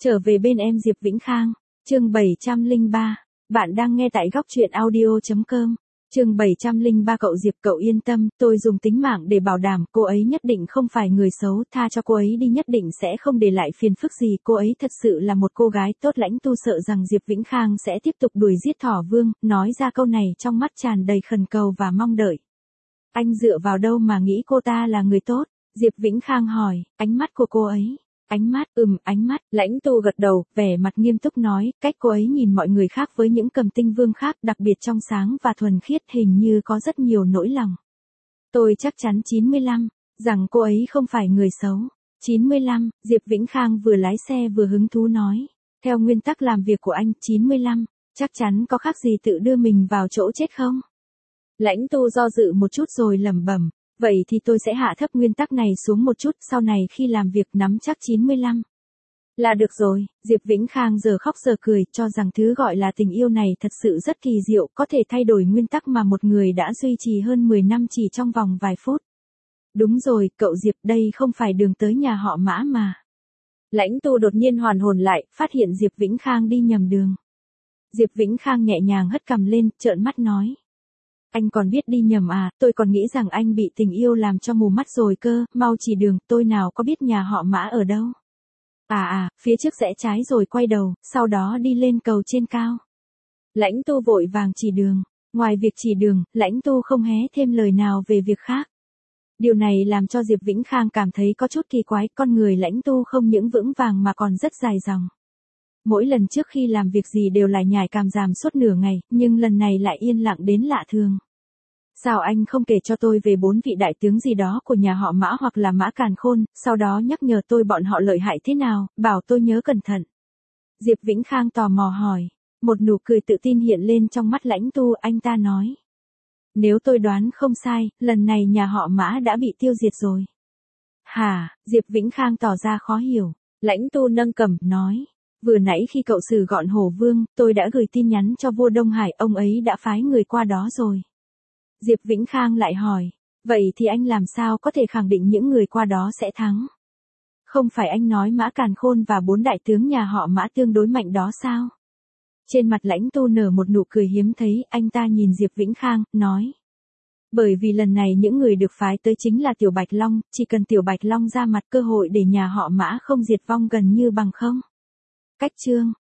Trở về bên em Diệp Vĩnh Khang, chương 703, bạn đang nghe tại góc truyện audio.com, chương 703 cậu Diệp cậu yên tâm, tôi dùng tính mạng để bảo đảm cô ấy nhất định không phải người xấu, tha cho cô ấy đi nhất định sẽ không để lại phiền phức gì, cô ấy thật sự là một cô gái tốt. Lãnh Tu sợ rằng Diệp Vĩnh Khang sẽ tiếp tục đuổi giết Thỏ Vương, nói ra câu này trong mắt tràn đầy khẩn cầu và mong đợi. Anh dựa vào đâu mà nghĩ cô ta là người tốt? Diệp Vĩnh Khang hỏi, ánh mắt của cô ấy. Ánh mắt, Lãnh Tu gật đầu, vẻ mặt nghiêm túc nói, cách cô ấy nhìn mọi người khác với những Cầm Tinh Vương khác đặc biệt trong sáng và thuần khiết, hình như có rất nhiều nỗi lòng. Tôi chắc chắn 95, rằng cô ấy không phải người xấu. 95, Diệp Vĩnh Khang vừa lái xe vừa hứng thú nói. Theo nguyên tắc làm việc của anh, 95, chắc chắn có khác gì tự đưa mình vào chỗ chết không? Lãnh Tu do dự một chút rồi lẩm bẩm. Vậy thì tôi sẽ hạ thấp nguyên tắc này xuống một chút, sau này khi làm việc nắm chắc 95. Là được rồi, Diệp Vĩnh Khang giờ khóc giờ cười, cho rằng thứ gọi là tình yêu này thật sự rất kỳ diệu, có thể thay đổi nguyên tắc mà một người đã duy trì hơn 10 năm chỉ trong vòng vài phút. Đúng rồi, cậu Diệp, đây không phải đường tới nhà họ Mã mà. Lãnh Tu đột nhiên hoàn hồn lại, phát hiện Diệp Vĩnh Khang đi nhầm đường. Diệp Vĩnh Khang nhẹ nhàng hất cằm lên, trợn mắt nói. Anh còn biết đi nhầm à, tôi còn nghĩ rằng anh bị tình yêu làm cho mù mắt rồi cơ, mau chỉ đường, tôi nào có biết nhà họ Mã ở đâu. Phía trước rẽ trái rồi quay đầu, sau đó đi lên cầu trên cao. Lãnh Tu vội vàng chỉ đường, ngoài việc chỉ đường, Lãnh Tu không hé thêm lời nào về việc khác. Điều này làm cho Diệp Vĩnh Khang cảm thấy có chút kỳ quái, con người Lãnh Tu không những vững vàng mà còn rất dài dòng. Mỗi lần trước khi làm việc gì đều lại nhải càm ràm suốt nửa ngày, nhưng lần này lại yên lặng đến lạ thường. Sao anh không kể cho tôi về 4 vị đại tướng gì đó của nhà họ Mã hoặc là Mã Càn Khôn, sau đó nhắc nhở tôi bọn họ lợi hại thế nào, bảo tôi nhớ cẩn thận. Diệp Vĩnh Khang tò mò hỏi, một nụ cười tự tin hiện lên trong mắt Lãnh Tu, anh ta nói. Nếu tôi đoán không sai, lần này nhà họ Mã đã bị tiêu diệt rồi. Hả, Diệp Vĩnh Khang tỏ ra khó hiểu, Lãnh Tu nâng cằm, nói. Vừa nãy khi cậu xử gọn Hổ Vương, tôi đã gửi tin nhắn cho vua Đông Hải, ông ấy đã phái người qua đó rồi. Diệp Vĩnh Khang lại hỏi, vậy thì anh làm sao có thể khẳng định những người qua đó sẽ thắng? Không phải anh nói Mã Càn Khôn và 4 đại tướng nhà họ Mã tương đối mạnh đó sao? Trên mặt Lãnh Tu nở một nụ cười hiếm thấy, anh ta nhìn Diệp Vĩnh Khang, nói. Bởi vì lần này những người được phái tới chính là Tiểu Bạch Long, chỉ cần Tiểu Bạch Long ra mặt, cơ hội để nhà họ Mã không diệt vong gần như bằng không. Cách chương